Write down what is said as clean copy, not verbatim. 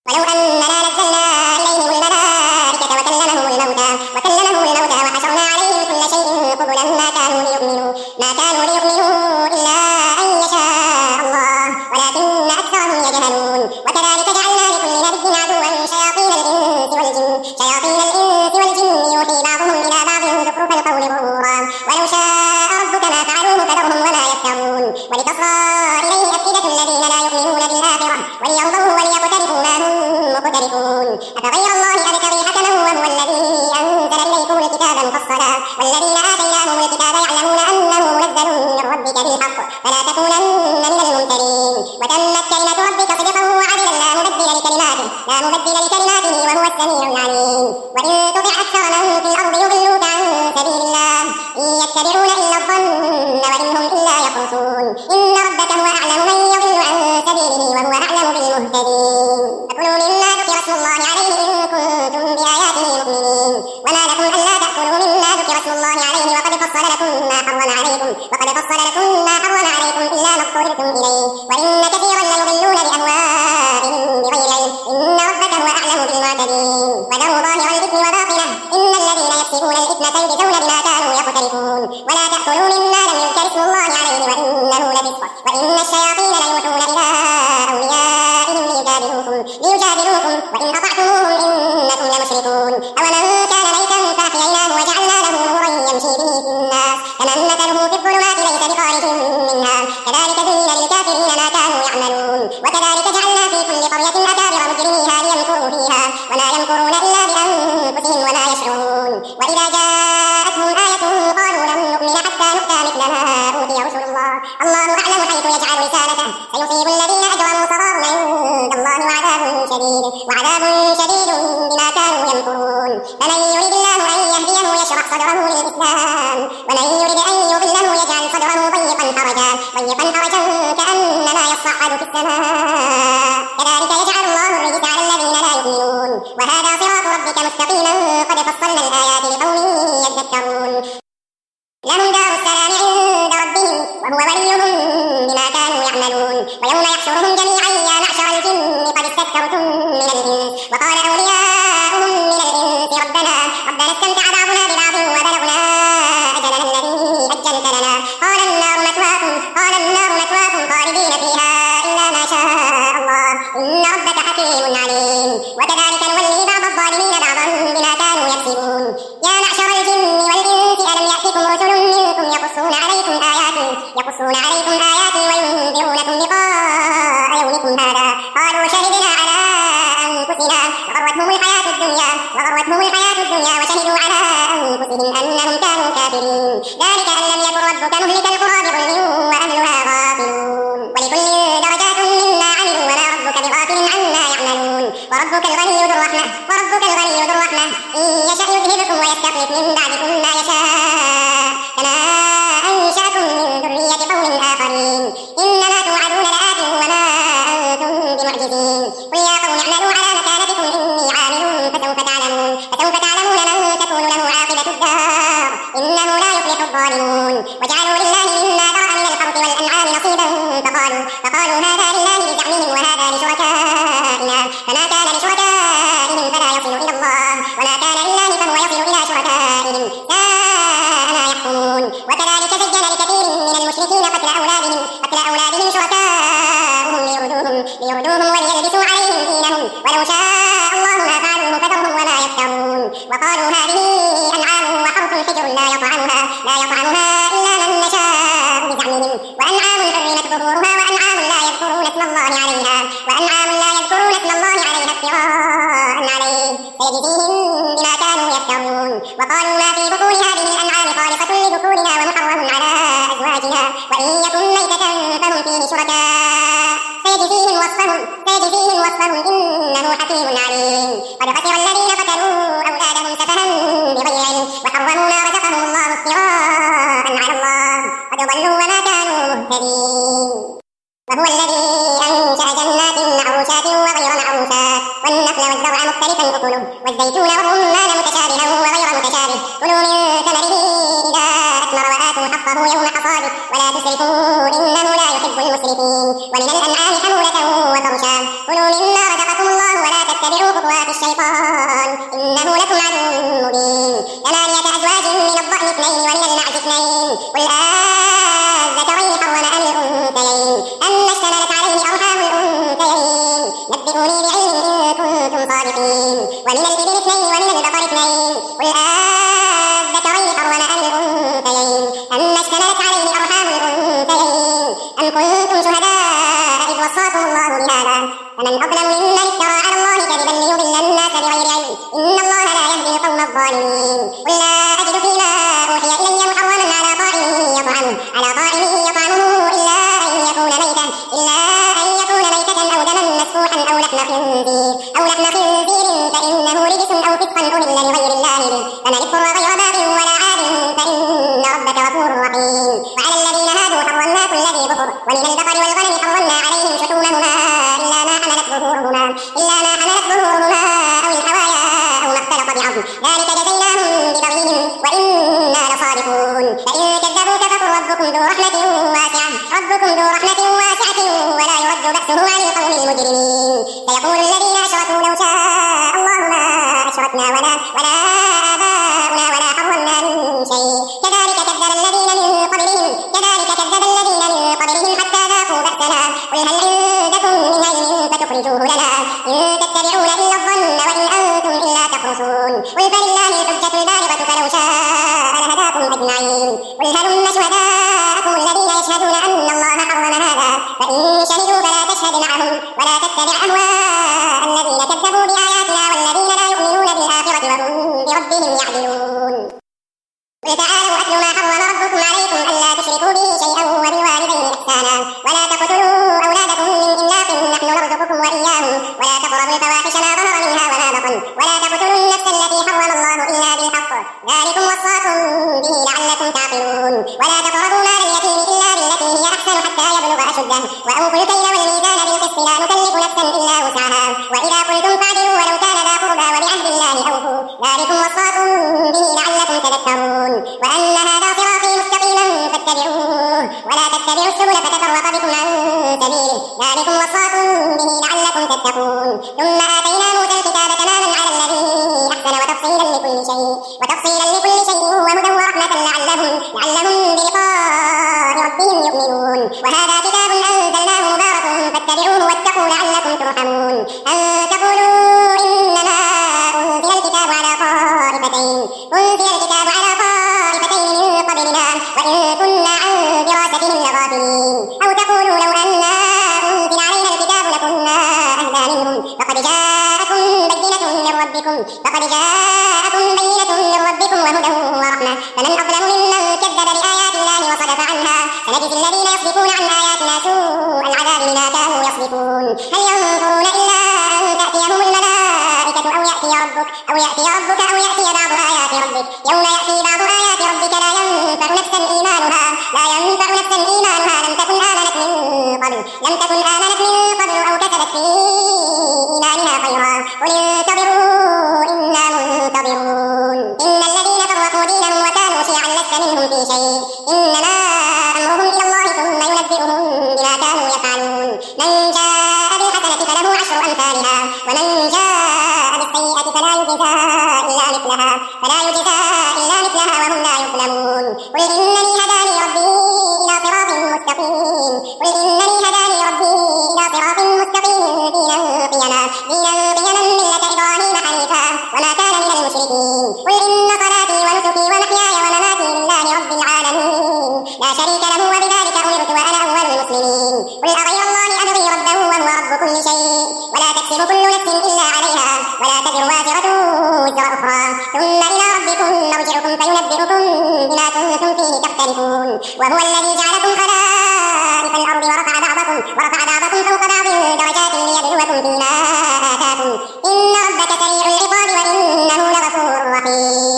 ولو أننا نزلنا إليهم الملائكة وكلمهم الموتى وحشرنا عليهم كل شيء قبلا ما كانوا ليؤمنوا إلا أن يشاء الله ولكن أكثرهم يجهلون وكذلك جعلنا لكل نبي عدوا شياطين الإنس والجن يوحي بعضهم إلى بعض زخرف القول غرورا ولو شاء ربك ما فعلوه فذرهم وما يفترون ولتصغى إليه أفئدة الذين لا يؤمنون بالآخرة وليرضوا وليقترفوا ما هم مقترفون أفغير الله أبتغي حكما وهو الذي أنزل إليكم الكتاب مفصلا والذين آتيناهم الكتاب يعلمون أنه منزل من ربك بالحق فلا تكونن من الممترين وتمت كلمة ربك صدقا وعدلا لا مبدل لكلماته وهو السميع العليم وإن تطع أكثر من في الأرض يضلوك عن سبيل الله إن يتبعون إلا الظن وإن هم إلا يخرصون إن ربك هو أعلم من يضل عن سبيله وهو أعلم بالمهتدين فكلوا مما ذكر اسم الله عليه إن كنتم بآياته مؤمنين وما لكم ألا تأكلوا مما ذكر اسم الله عليه وقد فصل لكم ما حرم عليكم إلا ما اضطررتم إليه وإن كثيرا ليضلون بأهوائهم بغير علم إن ربك هو أعلم بالمعتدين وذروا ظاهر الإثم وباطنه إن الذين يكسبون الإثم سيجزون بما كانوا يقترفون ولا تأكلوا مما لم يذكر اسم الله عليه وإنه لفسق وإن الشياطين ليوحون إلى أوليائهم ليجادلوكم وإن أطعتموهم إنكم لمشركون أومن كان ميتا فأحييناه وجعلنا له نورا يمشي به في الناس كمن مثله في الظلمات ليس بخارج منها كذلك زين للكافرين ما كانوا يعملون وكذلك جعلنا في كل قرية أكابر مجرميها ليمكروا فيها وما يمكرون إلا بأنفسهم وما يشعرون وإذا جاءتهم آية قالوا لن نؤمن حتى نؤتى مثل ما أوتي رسل الله أعلم حيث يجعل رسالته سيصيب الذين أجرموا صغار عند الله وعذاب شديد بما كانوا يمكرون فمن يريد الله أن يهديه يشرح صدره للإسلام ومن يريد أن يضله يجعل صدره ضيقا حرجا كأنما يصعد في السماء كذلك يجعل الله الرجس على الذين لا يؤمنون وهذا صراط ربك مستقيما قد فصلنا الآيات لقوم يذكرون لهم دار السلام عند ربهم وهو وليهم بما كانوا يعملون ويوم يحشرهم جميعا يا معشر الجن قد استكثرتم من الإنس وقال أولياؤهم من الإنس ربنا استمتع بعضنا ببعض وبلغنا أجلنا الذي أجلت لنا قال النار مثواكم خالدين فيها إلا ما شاء الله إن ربك حكيم عليم وكذلك نولي بعض الظالمين بعضا بما كانوا يكسبون يا معشر الجن والإنس ألم يأتكم رسل منكم يقصون عليكم آياتي وينذرونكم لقاء يومكم هذا قالوا شهدنا على أنفسنا وغرتهم الحياة الدنيا وشهدوا على أنفسهم أنهم كانوا كافرين ذلك أن لم يكن ربك مهلك القرى بظلم وأهلها غافلون ولكل درجات مما عملوا وما ربك بغافل عما يعملون وربك الغني ذو الرحمة إن يشأ يذهبكم ويستخلف من بعدكم ما يشاء كما أنشأكم من ذرية قوم آخرين إنما توعدون لآت وما أنتم بمعجزين قل يا قوم اعملوا على مكانتكم إني عامل فسوف تعلمون من تكون له عاقبة الدار إنه لا يفلح الظالمون وجعلوا لله مما ذرأ من الحرث والأنعام نصيبا فقالوا هذا لله بزعمهم وهذا لشركائنا فما كان لشركائهم فلا يصل إلى الله وما كان لله فهو يصل إلى شركائهم ساء ما يحكمون وكذلك زين لكثير من المشركين قتل أولادهم شركاؤهم ليردوهم وليلبسوا عليهم دينهم ولو شاء الله ما فعلوه فذرهم وما يفترون وقالوا هذه أنعام وحرث حجر لا يطعمها إلا من نشاء بزعمهم وأنعام حرمت ظهورها وأنعام لا يذكرون اسم الله عليها افتراء عليه سيجزيهم بما كانوا يفترون وقالوا ما في بطون هذه الأنعام خالصة لذكورنا ومحرم على أزواجنا وإن يكن ميتة فهم فيه شركاء سيجزيهم وصفهم إنه حكيم عليم قد خسر الذين قتلوا أولادهم سفها بغير علم وحرموا ما رزقهم الله افتراء على الله قد ضلوا وما كانوا مهتدين وهو الذي أنشأ جنات معروشات وغير معروشات والنخل والزرع مختلفا أكله والزيتون والرمان متشابها وغير متشابه كلوا من ثمره إذا أثمر وآتوا حقه يوم حصاده ولا تسرفوا إنه لا يحب المسرفين ومن الأنعام حمولة وفرشا كلوا مما رزقكم الله ولا تتبعوا خطوات الشيطان إنه لكم عدو مبين 8 أزواج من الضأن 2 ومن المعز 2 قل الذكرين حرم أم الأنثيين أما اشتملت عليه أرحام الأنثيين نبئوني بعلم إن كنتم صادقين ومن الإبل 2 ومن البقر 2 قل الذكرين حرم أم الأنثيين أما اشتملت عليه أرحام الأنثيين أم كنتم شهداء إذ وصاكم الله بهذا فمن أظلم ممن افترى على الله كذبا ليضل الناس بغير علم إن الله لا يهدي القوم الظالمين قل لا أجد فيما أوحي إلي محرما على طاعم يطعمه إلا أن يكون ميتة أو دما مسفوحا أو لحم خنزير فإنه رجس أو فسقا أهل لغير الله به فمن اضطر غير باغ ولا عاد فإن ربك غفور رحيم وعلى الذين هادوا حرمنا كل ذي ظفر ومن البقر والغنم حرمنا عليهم شحومهما إلا ما حملت ظهورهما أو الحوايا أو ما اختلط بعظم ذلك جزيناهم ببغيهم وإنا لصادقون فإن كذبوك فقل ربكم ذو رحمة واسعة ولا يرد بأسه عن القوم المجرمين سيقول الذين أشركوا لو شاء الله ما أشركنا ولا آباؤنا ولا حرمنا من شيء كذلك كذب الذين من قبلهم حتى ذاقوا بأسنا قل هل عندكم من علم فتخرجوه لنا إن تتبعون إلا الظن وإن أنتم إلا تخرصون قل فلله الحجة البالغة فلو شاء لهداكم أجمعين قل هلم شهداءكم الذين يشهدون أن الله حرم هذا فإن شهدوا فلا تشهد معهم ولا تتبع أهواء الذين كذبوا بآياتنا والذين لا يؤمنون بالآخرة وهم بربهم يعدلون قل تعالوا أتل ما حرم ربكم عليكم ألا تشركوا به شيئا وبالوالدين إحسانا ولا تقتلوا أولادكم من إملاق نحن نرزقكم وإياهم ولا تقربوا الفواحش ما ظهر منها وما بطن ولا تقتلوا النفس التي حرم الله إلا بالحق ذلكم وصاكم به لعلكم تعقلون ولا تقربوا مال اليتيم إلا بالتي هي أحسن حتى يبلغ أشده وأوفوا الكيل والميزان بالقسط لا نكلف نفسا إلا وسعها وإذا قلتم فاعدلوا ولو كان ذا قربى وبعهد الله أوفوا ذلكم وصاكم به لعلكم تذكرون وأن هذا صراطي مستقيما فاتبعوه ولا تتبعوا السبل فتفرق بكم عن سبيله ذلكم وصاكم به لعلكم تتقون ثم آتينا موسى الكتاب تماما على الذي أحسن وتفصيلا لكل شيء وهدى ورحمة لعلهم بلقاء ربهم يؤمنون وهذا كتاب أنزلناه مبارك فاتبعوه واتقوا لعلكم ترحمون أن تقولوا إنما أنزل الكتاب على طائفتين من قبلنا وإن كنا عن دراستهم لغافلين أو تقولوا لو أنا أنزل علينا الكتاب لكنا أهدى منهم فقد جاءكم بينة من ربكم وهدى ورحمة فمن أظلم ممن كذب بآيات الله وصدف عنها سنجزي الذين يصدفون عن آياتنا سوء العذاب بما كانوا يصدفون هل ينظرون إلا أن تأتيهم الملائكة أو يأتي ربك أو يأتي بعض آيات ربك يوم يأتي بعض آيات ربك لا ينفع نفسا إيمانها لم تكن آمنت من قبل أو كسبت في إيمانها خيرا قل انتظروا إنا منتظرون إن الذين فرقوا دينهم وكانوا شيعا لست منهم في شيء إنما أمرهم إلى الله ثم ينبئهم بما كانوا يفعلون من جاء بالحسنة فله 10 أمثالها ومن جاء بالسيئة فلا يجزى إلا مثلها وهم لا يظلمون قل إنني هداني ربي إلى صراط مستقيم دينا قيما ملة إبراهيم حنيفا وما كان من المشركين قل إن صلاتي ونسكي ومحياي ومماتي لله رب العالمين لا شريك له وبذلك أمرت وأنا أول المسلمين قل أغير الله أبغي ربا وهو رب كل شيء ولا تكسب كل نفس إلا عليها ولا تزر وازرة وزر أخرى ثم إلى ربكم مرجعكم فينبئكم بما كنتم فيه تختلفون وهو الذي جعلكم خلائف الأرض ورفع بعضكم فوق بعض درجات ليبلوكم فيما آتاكم إن ربك سريع العقاب وإنه لغفور رحيم